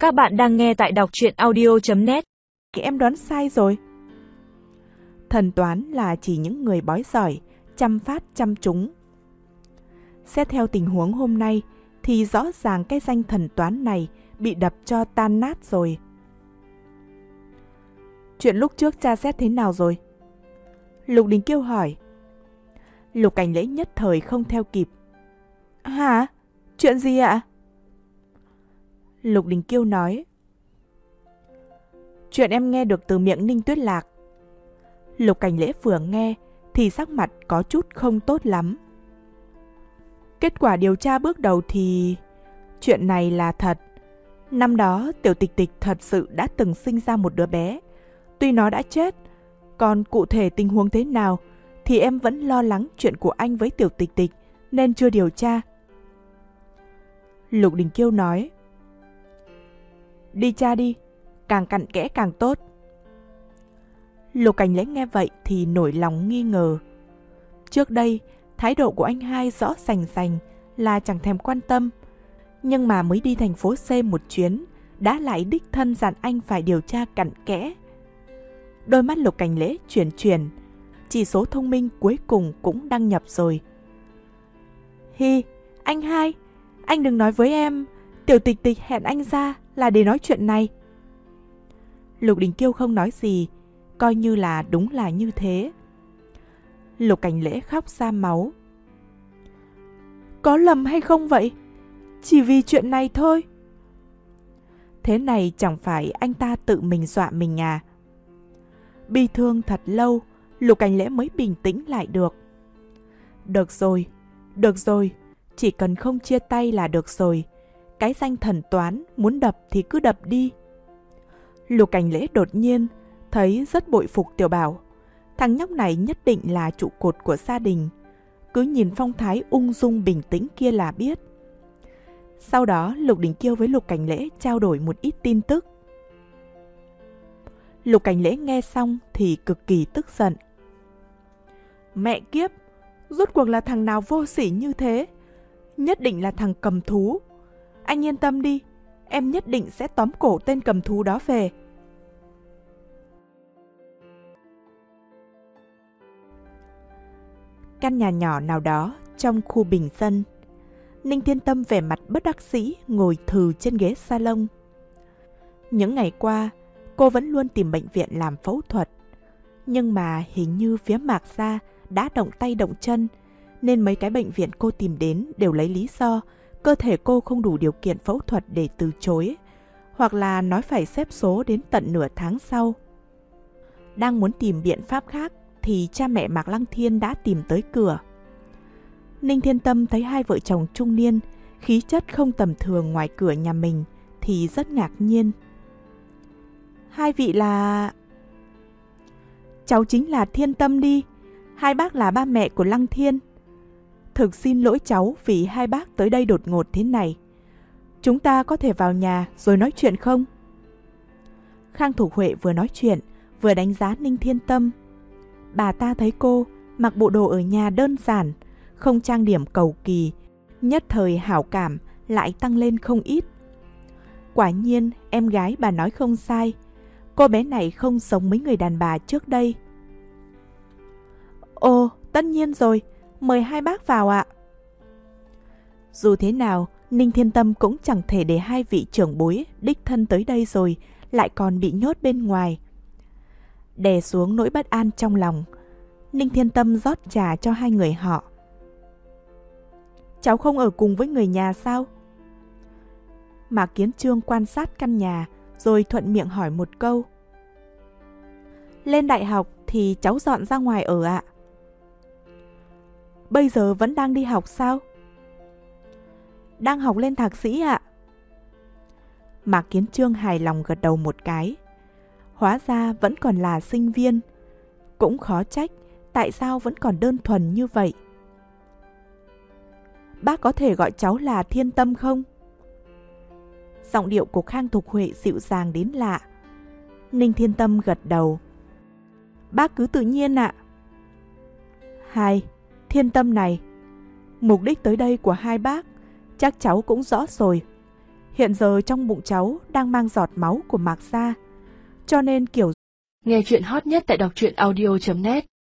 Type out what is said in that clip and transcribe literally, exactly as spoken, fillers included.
Các bạn đang nghe tại đọc truyện audio chấm net. Em đoán sai rồi. Thần toán là chỉ những người bói giỏi, chăm phát chăm trúng. Xét theo tình huống hôm nay thì rõ ràng cái danh thần toán này bị đập cho tan nát rồi. Chuyện lúc trước tra xét thế nào rồi? Lục Đình Kiêu hỏi. Lục Cảnh Lễ nhất thời không theo kịp. Hả? Chuyện gì ạ? Lục Đình Kiêu nói. Chuyện em nghe được từ miệng Ninh Tuyết Lạc. Lục Cảnh Lễ vừa nghe thì sắc mặt có chút không tốt lắm. Kết quả điều tra bước đầu thì... Chuyện này là thật. Năm đó Tiểu Tịch Tịch thật sự đã từng sinh ra một đứa bé. Tuy nó đã chết, còn cụ thể tình huống thế nào thì em vẫn lo lắng chuyện của anh với Tiểu Tịch Tịch nên chưa điều tra. Lục Đình Kiêu nói. Đi tra đi, càng cặn kẽ càng tốt. Lục Cảnh Lễ nghe vậy thì nổi lòng nghi ngờ. Trước đây, thái độ của anh hai rõ rành rành là chẳng thèm quan tâm. Nhưng mà mới đi thành phố C một chuyến, đã lại đích thân dặn anh phải điều tra cặn kẽ. Đôi mắt Lục Cảnh Lễ chuyển chuyển, chỉ số thông minh cuối cùng cũng đăng nhập rồi. Hi, anh hai, anh đừng nói với em, Tiểu Tịch Tịch hẹn anh ra là để nói chuyện này. Lục Đình Kiêu không nói gì, coi như là đúng là như thế. Lục Cảnh Lễ khóc ra máu. Có lầm hay không vậy? Chỉ vì chuyện này thôi. Thế này chẳng phải anh ta tự mình dọa mình à? Bi thương thật lâu, Lục Cảnh Lễ mới bình tĩnh lại được. Được rồi, được rồi, chỉ cần không chia tay là được rồi. Cái danh thần toán muốn đập thì cứ đập đi. Lục Cảnh Lễ đột nhiên thấy rất bội phục Tiểu Bảo. Thằng nhóc này nhất định là trụ cột của gia đình. Cứ nhìn phong thái ung dung bình tĩnh kia là biết. Sau đó Lục Đình Kiêu với Lục Cảnh Lễ trao đổi một ít tin tức. Lục Cảnh Lễ nghe xong thì cực kỳ tức giận. Mẹ kiếp, rốt cuộc là thằng nào vô sỉ như thế? Nhất định là thằng cầm thú. Anh yên tâm đi, em nhất định sẽ tóm cổ tên cầm thú đó về. Căn nhà nhỏ nào đó trong khu bình dân, Ninh Thiên Tâm vẻ mặt bất đắc dĩ ngồi thừ trên ghế salon. Những ngày qua, cô vẫn luôn tìm bệnh viện làm phẫu thuật. Nhưng mà hình như phía Mạc Gia đã động tay động chân, nên mấy cái bệnh viện cô tìm đến đều lấy lý do cơ thể cô không đủ điều kiện phẫu thuật để từ chối, hoặc là nói phải xếp số đến tận nửa tháng sau. Đang muốn tìm biện pháp khác thì cha mẹ Mạc Lăng Thiên đã tìm tới cửa. Ninh Thiên Tâm thấy hai vợ chồng trung niên, khí chất không tầm thường ngoài cửa nhà mình thì rất ngạc nhiên. Hai vị là... Cháu chính là Thiên Tâm đi, hai bác là ba mẹ của Lăng Thiên. Thực xin lỗi cháu vì hai bác tới đây đột ngột thế này. Chúng ta có thể vào nhà rồi nói chuyện không? Khang Thục Huệ vừa nói chuyện, vừa đánh giá Ninh Thiên Tâm. Bà ta thấy cô mặc bộ đồ ở nhà đơn giản, không trang điểm cầu kỳ, nhất thời hảo cảm lại tăng lên không ít. Quả nhiên em gái bà nói không sai, cô bé này không giống mấy người đàn bà trước đây. Ồ, tất nhiên rồi, mời hai bác vào ạ. Dù thế nào, Ninh Thiên Tâm cũng chẳng thể để hai vị trưởng bối đích thân tới đây rồi lại còn bị nhốt bên ngoài. Đè xuống nỗi bất an trong lòng, Ninh Thiên Tâm rót trà cho hai người họ. Cháu không ở cùng với người nhà sao? Mạc Kiến Trương quan sát căn nhà rồi thuận miệng hỏi một câu. Lên đại học thì cháu dọn ra ngoài ở ạ. Bây giờ vẫn đang đi học sao? Đang học lên thạc sĩ ạ. Mạc Kiến Trương hài lòng gật đầu một cái. Hóa ra vẫn còn là sinh viên. Cũng khó trách tại sao vẫn còn đơn thuần như vậy. Bác có thể gọi cháu là Thiên Tâm không? Giọng điệu của Khang Thục Huệ dịu dàng đến lạ. Ninh Thiên Tâm gật đầu. Bác cứ tự nhiên ạ. Hai, Thiên Tâm này, mục đích tới đây của hai bác chắc cháu cũng rõ rồi. Hiện giờ trong bụng cháu đang mang giọt máu của Mạc Gia, cho nên kiểu... Nghe chuyện hot nhất tại đọc truyện audio chấm net